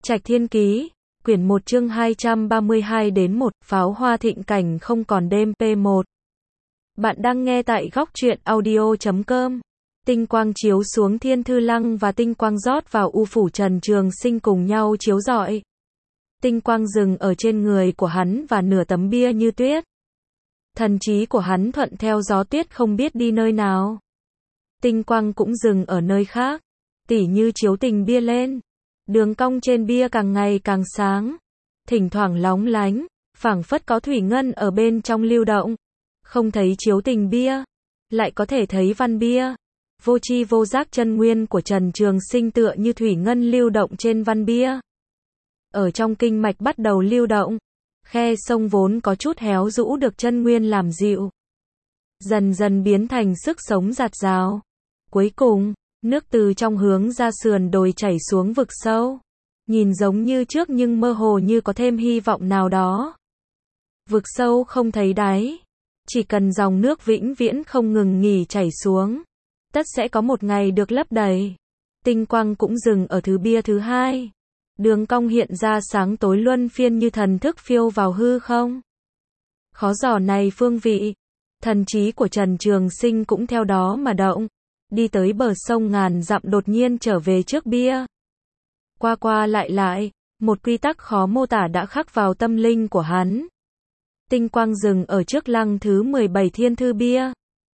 Trạch Thiên Ký, quyển 1 chương 232 đến 1, pháo hoa thịnh cảnh không còn đêm P1. Bạn đang nghe tại góc truyện audio.com. Tinh quang chiếu xuống Thiên Thư Lăng và tinh quang rót vào U phủ Trần Trường Sinh cùng nhau chiếu rọi. Tinh quang dừng ở trên người của hắn và nửa tấm bia như tuyết. Thần trí của hắn thuận theo gió tuyết không biết đi nơi nào. Tinh quang cũng dừng ở nơi khác, tỉ như chiếu tình bia lên. Đường cong trên bia càng ngày càng sáng, thỉnh thoảng lóng lánh, phảng phất có thủy ngân ở bên trong lưu động. Không thấy chiếu tình bia, lại có thể thấy văn bia. Vô tri vô giác chân nguyên của Trần Trường Sinh tựa như thủy ngân lưu động trên văn bia. Ở trong kinh mạch bắt đầu lưu động, khe sông vốn có chút héo rũ được chân nguyên làm dịu, dần dần biến thành sức sống dạt dào. Cuối cùng, nước từ trong hướng ra sườn đồi chảy xuống vực sâu. Nhìn giống như trước nhưng mơ hồ như có thêm hy vọng nào đó. Vực sâu không thấy đáy. Chỉ cần dòng nước vĩnh viễn không ngừng nghỉ chảy xuống, tất sẽ có một ngày được lấp đầy. Tinh quang cũng dừng ở thứ bia thứ hai. Đường cong hiện ra sáng tối luân phiên như thần thức phiêu vào hư không. Khó dò này phương vị. Thần trí của Trần Trường Sinh cũng theo đó mà động. Đi tới bờ sông ngàn dặm đột nhiên trở về trước bia. Qua qua lại, một quy tắc khó mô tả đã khắc vào tâm linh của hắn. Tinh quang dừng ở trước lăng thứ 17 Thiên Thư bia.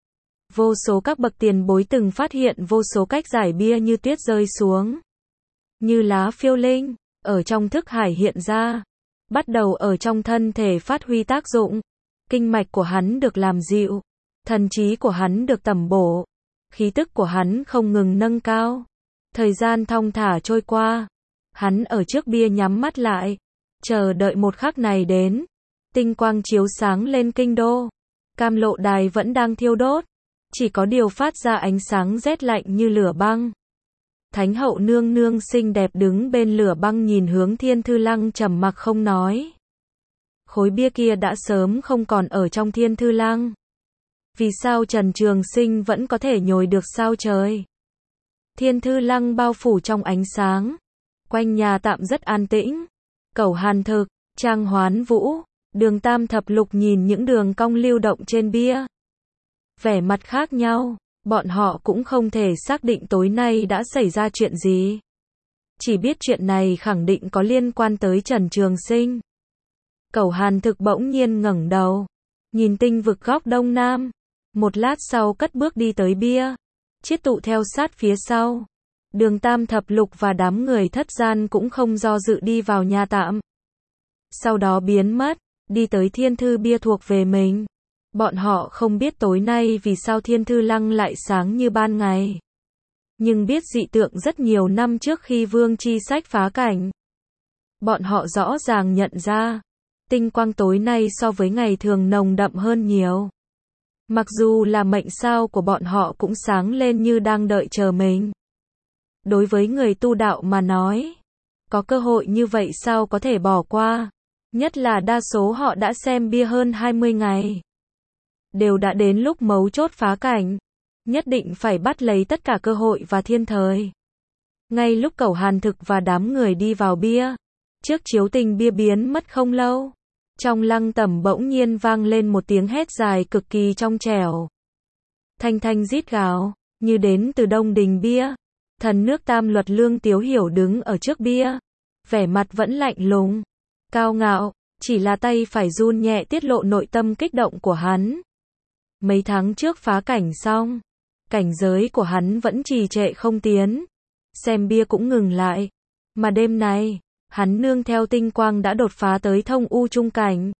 Vô số các bậc tiền bối từng phát hiện vô số cách giải bia như tuyết rơi xuống. Như lá phiêu linh, ở trong thức hải hiện ra. Bắt đầu ở trong thân thể phát huy tác dụng. Kinh mạch của hắn được làm dịu. Thần trí của hắn được tẩm bổ. Khí tức của hắn không ngừng nâng cao. Thời gian thong thả trôi qua. Hắn ở trước bia nhắm mắt lại. Chờ đợi một khắc này đến. Tinh quang chiếu sáng lên kinh đô. Cam Lộ Đài vẫn đang thiêu đốt. Chỉ có điều phát ra ánh sáng rét lạnh như lửa băng. Thánh hậu nương nương xinh đẹp đứng bên lửa băng nhìn hướng Thiên Thư Lăng trầm mặc không nói. Khối bia kia đã sớm không còn ở trong Thiên Thư Lăng. Vì sao Trần Trường Sinh vẫn có thể nhồi được sao trời? Thiên Thư Lăng bao phủ trong ánh sáng. Quanh nhà tạm rất an tĩnh. Cẩu Hàn Thực, Trang Hoán Vũ, Đường Tam Thập Lục nhìn những đường cong lưu động trên bia. Vẻ mặt khác nhau, bọn họ cũng không thể xác định tối nay đã xảy ra chuyện gì. Chỉ biết chuyện này khẳng định có liên quan tới Trần Trường Sinh. Cẩu Hàn Thực bỗng nhiên ngẩng đầu, nhìn tinh vực góc đông nam. Một lát sau cất bước đi tới bia. Chiết Tụ theo sát phía sau. Đường Tam Thập Lục và đám người thất gian cũng không do dự đi vào nhà tạm. Sau đó biến mất, đi tới Thiên Thư bia thuộc về mình. Bọn họ không biết tối nay vì sao Thiên Thư Lăng lại sáng như ban ngày. Nhưng biết dị tượng rất nhiều năm trước khi Vương Chi Sách phá cảnh. Bọn họ rõ ràng nhận ra, tinh quang tối nay so với ngày thường nồng đậm hơn nhiều. Mặc dù là mệnh sao của bọn họ cũng sáng lên như đang đợi chờ mình. Đối với người tu đạo mà nói, có cơ hội như vậy sao có thể bỏ qua. Nhất là đa số họ đã xem bia hơn 20 ngày. Đều đã đến lúc mấu chốt phá cảnh. Nhất định phải bắt lấy tất cả cơ hội và thiên thời. Ngay lúc Cẩu Hàn Thực và đám người đi vào bia, trước chiếu tình bia biến mất không lâu. Trong lăng tẩm bỗng nhiên vang lên một tiếng hét dài cực kỳ trong trẻo. Thanh thanh rít gào, như đến từ Đông Đình bia. Thần nước Tam Luật Lương Tiếu Hiểu đứng ở trước bia. Vẻ mặt vẫn lạnh lùng, cao ngạo, chỉ là tay phải run nhẹ tiết lộ nội tâm kích động của hắn. Mấy tháng trước phá cảnh xong, cảnh giới của hắn vẫn trì trệ không tiến. Xem bia cũng ngừng lại. Mà đêm nay, hắn nương theo tinh quang đã đột phá tới thông u trung cảnh.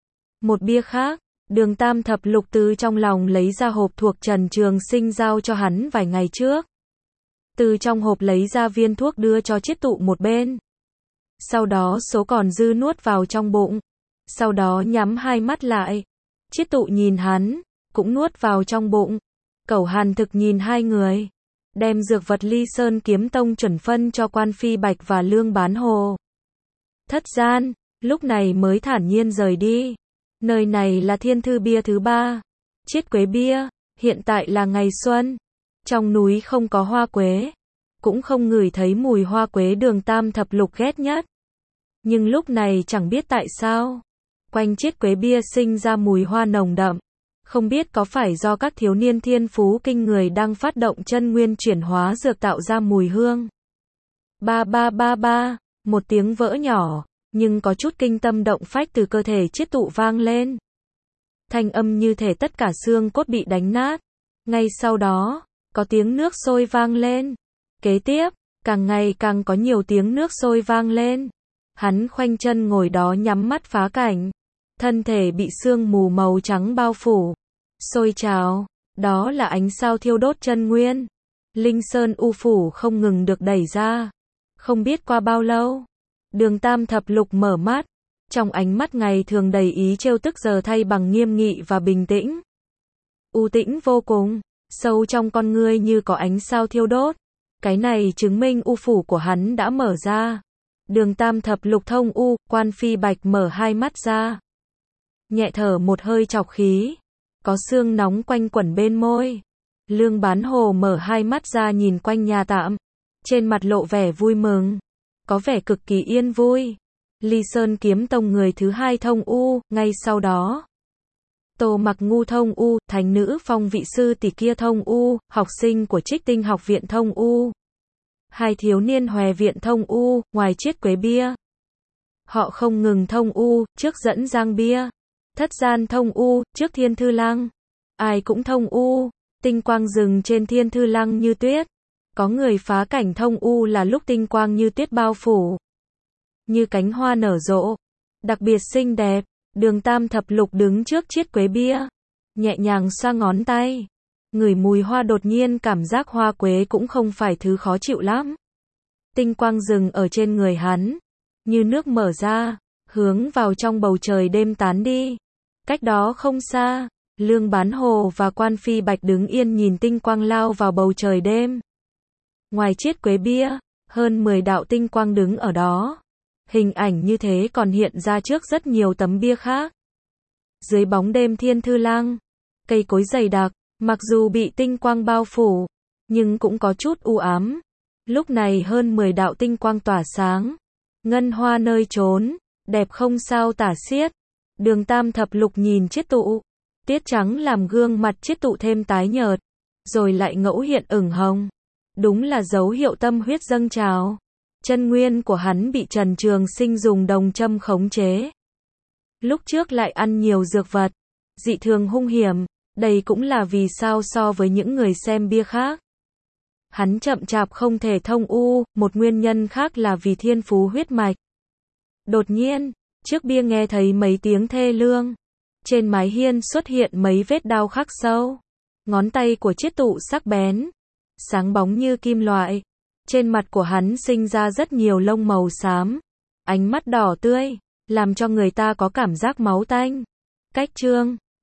Một bia khác, Đường Tam Thập Lục từ trong lòng lấy ra hộp thuộc Trần Trường Sinh giao cho hắn vài ngày trước. Từ trong hộp lấy ra viên thuốc đưa cho Chiết Tụ một bên. Sau đó số còn dư nuốt vào trong bụng. Sau đó nhắm hai mắt lại. Chiết Tụ nhìn hắn, cũng nuốt vào trong bụng. Cẩu Hàn Thực nhìn hai người. Đem dược vật Ly Sơn Kiếm Tông chuẩn phân cho Quan Phi Bạch và Lương Bán Hồ. Thất gian, lúc này mới thản nhiên rời đi. Nơi này là Thiên Thư bia thứ 3. Chiết Quế bia, hiện tại là ngày xuân. Trong núi không có hoa quế. cũng không ngửi thấy mùi hoa quế Đường Tam Thập Lục ghét nhất. Nhưng lúc này chẳng biết tại sao, quanh chiết quế bia sinh ra mùi hoa nồng đậm. Không biết có phải do các thiếu niên thiên phú kinh người đang phát động chân nguyên chuyển hóa dược tạo ra mùi hương. Ba ba ba ba, một tiếng vỡ nhỏ, nhưng có chút kinh tâm động phách từ cơ thể chiết tụ vang lên. Thanh âm như thể tất cả xương cốt bị đánh nát. Ngay sau đó, có tiếng nước sôi vang lên. Kế tiếp, càng ngày càng có nhiều tiếng nước sôi vang lên. Hắn khoanh chân ngồi đó nhắm mắt phá cảnh. Thân thể bị sương mù màu trắng bao phủ. Sôi trào, đó là ánh sao thiêu đốt chân nguyên. Linh Sơn U Phủ không ngừng được đẩy ra. Không biết qua bao lâu, Đường Tam Thập Lục mở mắt. Trong ánh mắt ngày thường đầy ý trêu tức giờ thay bằng nghiêm nghị và bình tĩnh. U tĩnh vô cùng, sâu trong con ngươi như có ánh sao thiêu đốt. Cái này chứng minh U Phủ của hắn đã mở ra. Đường Tam Thập Lục thông U, Quan Phi Bạch mở hai mắt ra. Nhẹ thở một hơi trọc khí. Có sương nóng quanh quẩn bên môi. Lương Bán Hồ mở hai mắt ra nhìn quanh nhà tạm. Trên mặt lộ vẻ vui mừng. Có vẻ cực kỳ yên vui. Ly Sơn Kiếm Tông người thứ hai thông U, ngay sau đó. Tô Mặc Ngu thông U, thánh nữ Phong Vị Sư tỷ kia thông U, học sinh của Trích Tinh học viện thông U. Hai thiếu niên Hòe viện thông U, ngoài chiết quế bia. Họ không ngừng thông U, trước dẫn Giang bia. Thất gian thông U, trước Thiên Thư Lăng. Ai cũng thông U, tinh quang rừng trên Thiên Thư Lăng như tuyết. Có người phá cảnh thông U là lúc tinh quang như tuyết bao phủ. Như cánh hoa nở rộ. Đặc biệt xinh đẹp. Đường Tam Thập Lục đứng trước chiết quế bia. Nhẹ nhàng xoa ngón tay. Ngửi mùi hoa đột nhiên cảm giác hoa quế cũng không phải thứ khó chịu lắm. Tinh quang rừng ở trên người hắn. Như nước mở ra. Hướng vào trong bầu trời đêm tán đi. Cách đó không xa. Lương Bán Hồ và Quan Phi Bạch đứng yên nhìn tinh quang lao vào bầu trời đêm. Ngoài chiết quế bia, hơn 10 đạo tinh quang đứng ở đó. Hình ảnh như thế còn hiện ra trước rất nhiều tấm bia khác. Dưới bóng đêm Thiên Thư Lăng, cây cối dày đặc, mặc dù bị tinh quang bao phủ, nhưng cũng có chút u ám. Lúc này hơn 10 đạo tinh quang tỏa sáng. Ngân hoa nơi trốn, đẹp không sao tả xiết. Đường Tam Thập Lục nhìn chiết tụ. Tiết trắng làm gương mặt chiết tụ thêm tái nhợt. Rồi lại ngẫu hiện ửng hồng. Đúng là dấu hiệu tâm huyết dâng trào. Chân nguyên của hắn bị Trần Trường Sinh dùng đồng châm khống chế. Lúc trước lại ăn nhiều dược vật, dị thường hung hiểm, đây cũng là vì sao so với những người xem bia khác. Hắn chậm chạp không thể thông U, một nguyên nhân khác là vì thiên phú huyết mạch. Đột nhiên, trước bia nghe thấy mấy tiếng thê lương. Trên mái hiên xuất hiện mấy vết đao khắc sâu. Ngón tay của chiết tụ sắc bén, sáng bóng như kim loại. Trên mặt của hắn sinh ra rất nhiều lông màu xám. Ánh mắt đỏ tươi, làm cho người ta có cảm giác máu tanh. Cách chương